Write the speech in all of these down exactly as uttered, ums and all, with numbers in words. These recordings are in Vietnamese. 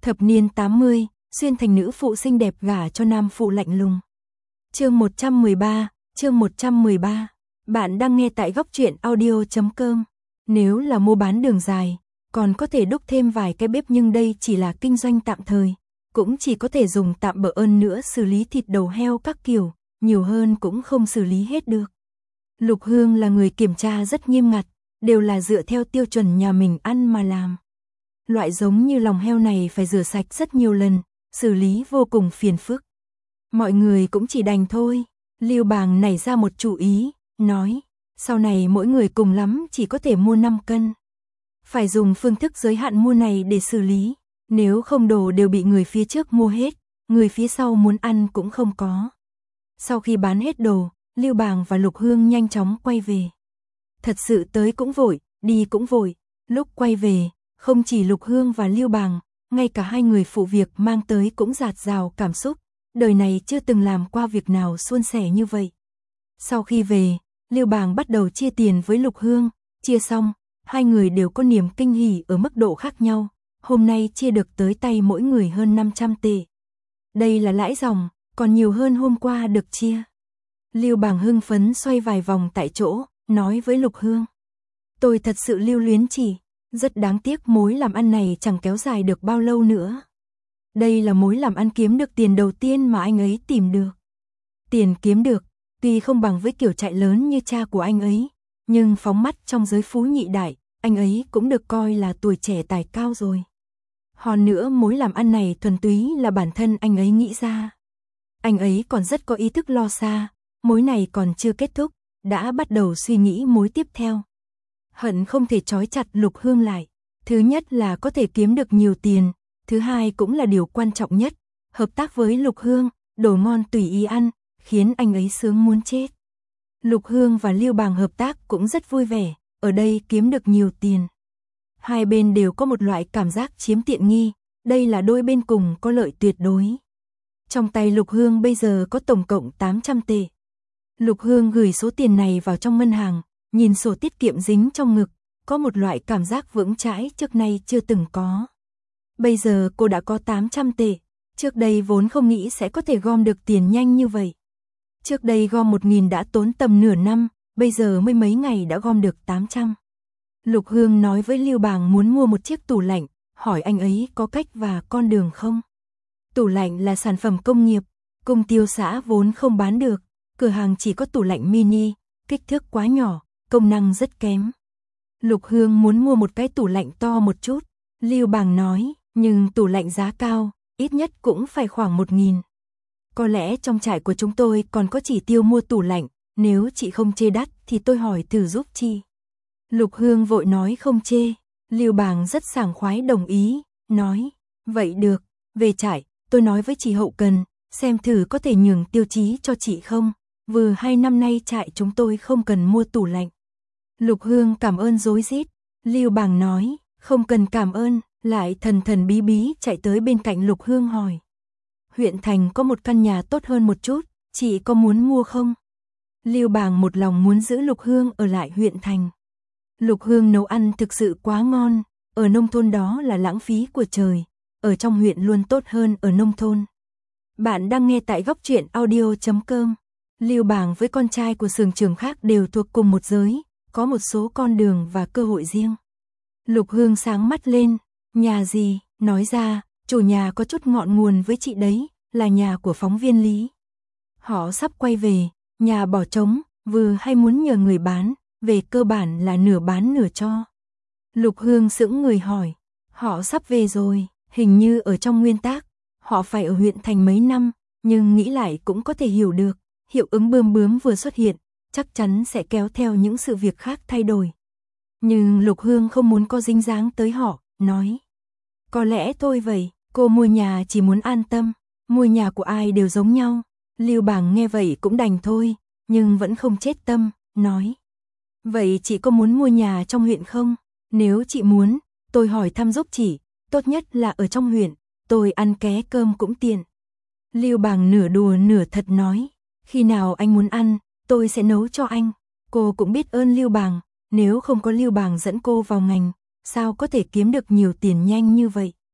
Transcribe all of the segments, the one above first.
Thập niên tám mươi, xuyên thành nữ phụ xinh đẹp gả cho nam phụ lạnh lùng. Chương một trăm mười ba, chương một trăm mười ba. Bạn đang nghe tại góc truyện audio chấm com. Nếu là mua bán đường dài, còn có thể đúc thêm vài cái bếp, nhưng đây chỉ là kinh doanh tạm thời, cũng chỉ có thể dùng tạm bỡ, ơn nữa xử lý thịt đầu heo các kiểu, nhiều hơn cũng không xử lý hết được. Lục Hương là người kiểm tra rất nghiêm ngặt, đều là dựa theo tiêu chuẩn nhà mình ăn mà làm. Loại giống như lòng heo này phải rửa sạch rất nhiều lần, xử lý vô cùng phiền phức. Mọi người cũng chỉ đành thôi. Lưu Bàng nảy ra một chủ ý, nói, sau này mỗi người cùng lắm chỉ có thể mua năm cân. Phải dùng phương thức giới hạn mua này để xử lý, nếu không đồ đều bị người phía trước mua hết, người phía sau muốn ăn cũng không có. Sau khi bán hết đồ, Lưu Bàng và Lục Hương nhanh chóng quay về. Thật sự tới cũng vội, đi cũng vội, lúc quay về, không chỉ Lục Hương và Lưu Bàng, ngay cả hai người phụ việc mang tới cũng dạt dào cảm xúc, đời này chưa từng làm qua việc nào suôn sẻ như vậy. Sau khi về, Lưu Bàng bắt đầu chia tiền với Lục Hương, chia xong, hai người đều có niềm kinh hỉ ở mức độ khác nhau, hôm nay chia được tới tay mỗi người hơn năm trăm tệ. Đây là lãi dòng, còn nhiều hơn hôm qua được chia. Lưu Bàng hưng phấn xoay vài vòng tại chỗ, nói với Lục Hương. Tôi thật sự lưu luyến chị, rất đáng tiếc mối làm ăn này chẳng kéo dài được bao lâu nữa. Đây là mối làm ăn kiếm được tiền đầu tiên mà anh ấy tìm được. Tiền kiếm được, tuy không bằng với kiểu chạy lớn như cha của anh ấy, nhưng phóng mắt trong giới phú nhị đại, anh ấy cũng được coi là tuổi trẻ tài cao rồi. Hơn nữa mối làm ăn này thuần túy là bản thân anh ấy nghĩ ra. Anh ấy còn rất có ý thức lo xa, mối này còn chưa kết thúc, đã bắt đầu suy nghĩ mối tiếp theo. Hận không thể trói chặt Lục Hương lại. Thứ nhất là có thể kiếm được nhiều tiền, thứ hai cũng là điều quan trọng nhất, hợp tác với Lục Hương, đồ ngon tùy ý ăn, khiến anh ấy sướng muốn chết. Lục Hương và Lưu Bàng hợp tác cũng rất vui vẻ, ở đây kiếm được nhiều tiền. Hai bên đều có một loại cảm giác chiếm tiện nghi, đây là đôi bên cùng có lợi tuyệt đối. Trong tay Lục Hương bây giờ có tổng cộng tám trăm tệ. Lục Hương gửi số tiền này vào trong ngân hàng, nhìn sổ tiết kiệm dính trong ngực, có một loại cảm giác vững chãi trước nay chưa từng có. Bây giờ cô đã có tám trăm tệ, trước đây vốn không nghĩ sẽ có thể gom được tiền nhanh như vậy. Trước đây gom một nghìn đã tốn tầm nửa năm, bây giờ mới mấy ngày đã gom được tám trăm. Lục Hương nói với Lưu Bàng muốn mua một chiếc tủ lạnh, hỏi anh ấy có cách và con đường không. Tủ lạnh là sản phẩm công nghiệp, công tiêu xã vốn không bán được, cửa hàng chỉ có tủ lạnh mini, kích thước quá nhỏ, công năng rất kém. Lục Hương muốn mua một cái tủ lạnh to một chút, Lưu Bàng nói, nhưng tủ lạnh giá cao, ít nhất cũng phải khoảng một nghìn. Có lẽ trong trại của chúng tôi còn có chỉ tiêu mua tủ lạnh, nếu chị không chê đắt thì tôi hỏi thử giúp chị. Lục Hương vội nói không chê, Lưu Bàng rất sảng khoái đồng ý, nói, vậy được, về trại, tôi nói với chị hậu cần, xem thử có thể nhường tiêu chí cho chị không, vừa hai năm nay trại chúng tôi không cần mua tủ lạnh. Lục Hương cảm ơn rối rít, Lưu Bàng nói, không cần cảm ơn, lại thần thần bí bí chạy tới bên cạnh Lục Hương hỏi. Huyện thành có một căn nhà tốt hơn một chút, chị có muốn mua không? Lưu Bàng một lòng muốn giữ Lục Hương ở lại huyện thành. Lục Hương nấu ăn thực sự quá ngon, ở nông thôn đó là lãng phí của trời, ở trong huyện luôn tốt hơn ở nông thôn. Bạn đang nghe tại góc truyện audio chấm com. Lưu Bàng với con trai của xưởng trưởng khác đều thuộc cùng một giới, có một số con đường và cơ hội riêng. Lục Hương sáng mắt lên, nhà gì, nói ra, chủ nhà có chút ngọn nguồn với chị đấy, là nhà của phóng viên Lý. Họ sắp quay về, nhà bỏ trống, vừa hay muốn nhờ người bán, về cơ bản là nửa bán nửa cho. Lục Hương sững người hỏi, họ sắp về rồi, hình như ở trong nguyên tắc, họ phải ở huyện thành mấy năm, nhưng nghĩ lại cũng có thể hiểu được, hiệu ứng bươm bướm vừa xuất hiện, chắc chắn sẽ kéo theo những sự việc khác thay đổi. Nhưng Lục Hương không muốn có dính dáng tới họ, nói, có lẽ thôi vậy, cô mua nhà chỉ muốn an tâm, mua nhà của ai đều giống nhau. Lưu Bàng nghe vậy cũng đành thôi, nhưng vẫn không chết tâm, nói, vậy chị có muốn mua nhà trong huyện không? Nếu chị muốn, tôi hỏi thăm giúp chị, tốt nhất là ở trong huyện, tôi ăn ké cơm cũng tiện. Lưu Bàng nửa đùa nửa thật nói, khi nào anh muốn ăn, tôi sẽ nấu cho anh. Cô cũng biết ơn Lưu Bàng, nếu không có Lưu Bàng dẫn cô vào ngành, sao có thể kiếm được nhiều tiền nhanh như vậy.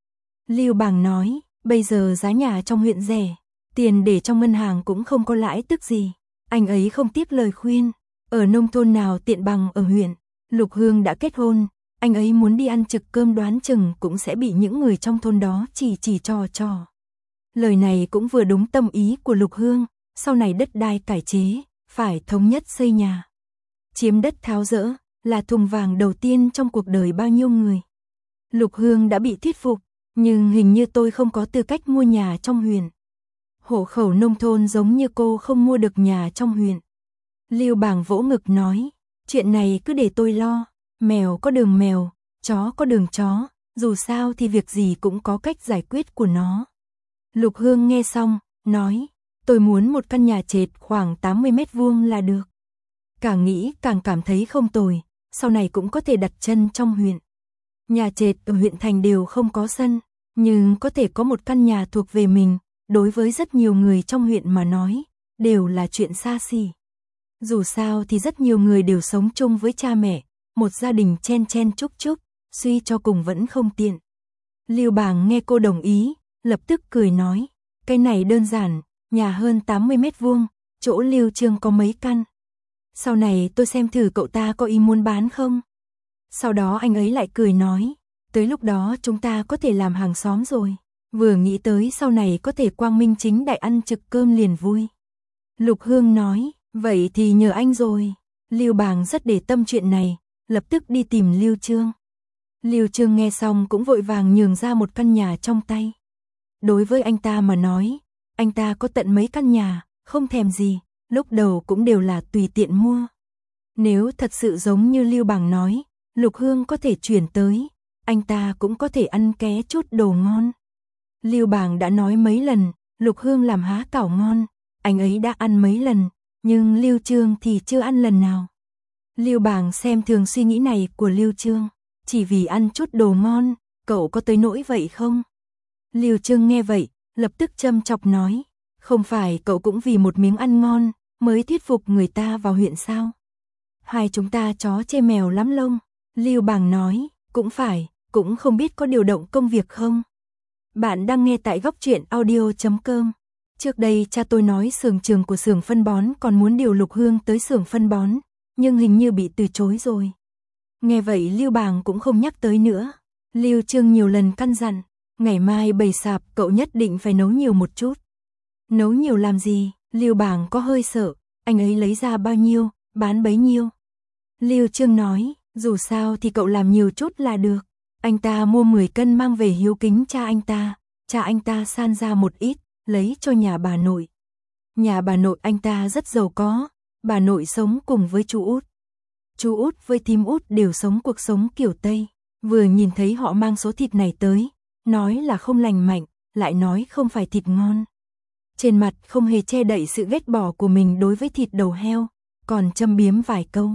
Lưu Bàng nói, bây giờ giá nhà trong huyện rẻ, tiền để trong ngân hàng cũng không có lãi tức gì. Anh ấy không tiếp lời khuyên, ở nông thôn nào tiện bằng ở huyện. Lục Hương đã kết hôn, anh ấy muốn đi ăn trực cơm đoán chừng cũng sẽ bị những người trong thôn đó chỉ chỉ trò trò. Lời này cũng vừa đúng tâm ý của Lục Hương, sau này đất đai cải chế, phải thống nhất xây nhà. Chiếm đất tháo dỡ, là thùng vàng đầu tiên trong cuộc đời bao nhiêu người. Lục Hương đã bị thuyết phục, nhưng hình như tôi không có tư cách mua nhà trong huyện. Hộ khẩu nông thôn giống như cô không mua được nhà trong huyện. Lưu Bàng vỗ ngực nói, chuyện này cứ để tôi lo, mèo có đường mèo, chó có đường chó, dù sao thì việc gì cũng có cách giải quyết của nó. Lục Hương nghe xong, nói, tôi muốn một căn nhà trệt khoảng tám mươi mét vuông là được. Càng nghĩ càng cảm thấy không tồi, sau này cũng có thể đặt chân trong huyện. Nhà trệt ở huyện thành đều không có sân, nhưng có thể có một căn nhà thuộc về mình, đối với rất nhiều người trong huyện mà nói, đều là chuyện xa xỉ. Dù sao thì rất nhiều người đều sống chung với cha mẹ, một gia đình chen chen chúc chúc, suy cho cùng vẫn không tiện. Lưu Bàng nghe cô đồng ý, lập tức cười nói, cái này đơn giản, nhà hơn tám mươi mét vuông, chỗ Lưu Trương có mấy căn. Sau này tôi xem thử cậu ta có ý muốn bán không. Sau đó anh ấy lại cười nói, tới lúc đó chúng ta có thể làm hàng xóm rồi. Vừa nghĩ tới sau này có thể quang minh chính đại ăn trực cơm liền vui. Lục Hương nói, vậy thì nhờ anh rồi. Lưu Bàng rất để tâm chuyện này, lập tức đi tìm Lưu Trương. Lưu Trương nghe xong cũng vội vàng nhường ra một căn nhà trong tay. Đối với anh ta mà nói, anh ta có tận mấy căn nhà, không thèm gì, lúc đầu cũng đều là tùy tiện mua. Nếu thật sự giống như Lưu Bàng nói, Lục Hương có thể chuyển tới, anh ta cũng có thể ăn ké chút đồ ngon. Lưu Bàng đã nói mấy lần, Lục Hương làm há cảo ngon, anh ấy đã ăn mấy lần, nhưng Lưu Trương thì chưa ăn lần nào. Lưu Bàng xem thường suy nghĩ này của Lưu Trương, chỉ vì ăn chút đồ ngon, cậu có tới nỗi vậy không? Lưu Trương nghe vậy, lập tức châm chọc nói, không phải cậu cũng vì một miếng ăn ngon, mới thuyết phục người ta vào huyện sao? Hai chúng ta chó chê mèo lắm lông. Lưu Bàng nói, cũng phải, cũng không biết có điều động công việc không? Bạn đang nghe tại góc truyện audio chấm com. Trước đây cha tôi nói xưởng trường của xưởng phân bón còn muốn điều Lục Hương tới xưởng phân bón, nhưng hình như bị từ chối rồi. Nghe vậy Lưu Bàng cũng không nhắc tới nữa. Lưu Trương nhiều lần căn dặn, ngày mai bày sạp cậu nhất định phải nấu nhiều một chút. Nấu nhiều làm gì? Lưu Bàng có hơi sợ, anh ấy lấy ra bao nhiêu, bán bấy nhiêu. Lưu Trương nói, dù sao thì cậu làm nhiều chút là được. Anh ta mua mười cân mang về hiếu kính cha anh ta, cha anh ta san ra một ít, lấy cho nhà bà nội. Nhà bà nội anh ta rất giàu có, bà nội sống cùng với chú út. Chú út với thím út đều sống cuộc sống kiểu Tây, vừa nhìn thấy họ mang số thịt này tới, nói là không lành mạnh, lại nói không phải thịt ngon. Trên mặt không hề che đậy sự ghét bỏ của mình đối với thịt đầu heo, còn châm biếm vài câu.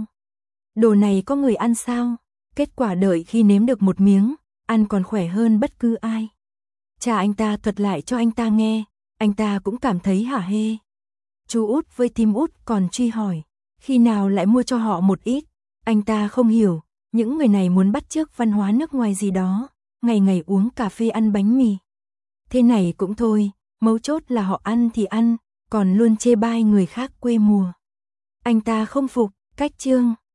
Đồ này có người ăn sao? Kết quả đợi khi nếm được một miếng, ăn còn khỏe hơn bất cứ ai. Cha anh ta thuật lại cho anh ta nghe, anh ta cũng cảm thấy hả hê. Chú út với thím út còn truy hỏi, khi nào lại mua cho họ một ít? Anh ta không hiểu, những người này muốn bắt chước văn hóa nước ngoài gì đó, ngày ngày uống cà phê ăn bánh mì. Thế này cũng thôi, mấu chốt là họ ăn thì ăn, còn luôn chê bai người khác quê mùa. Anh ta không phục, cách trương.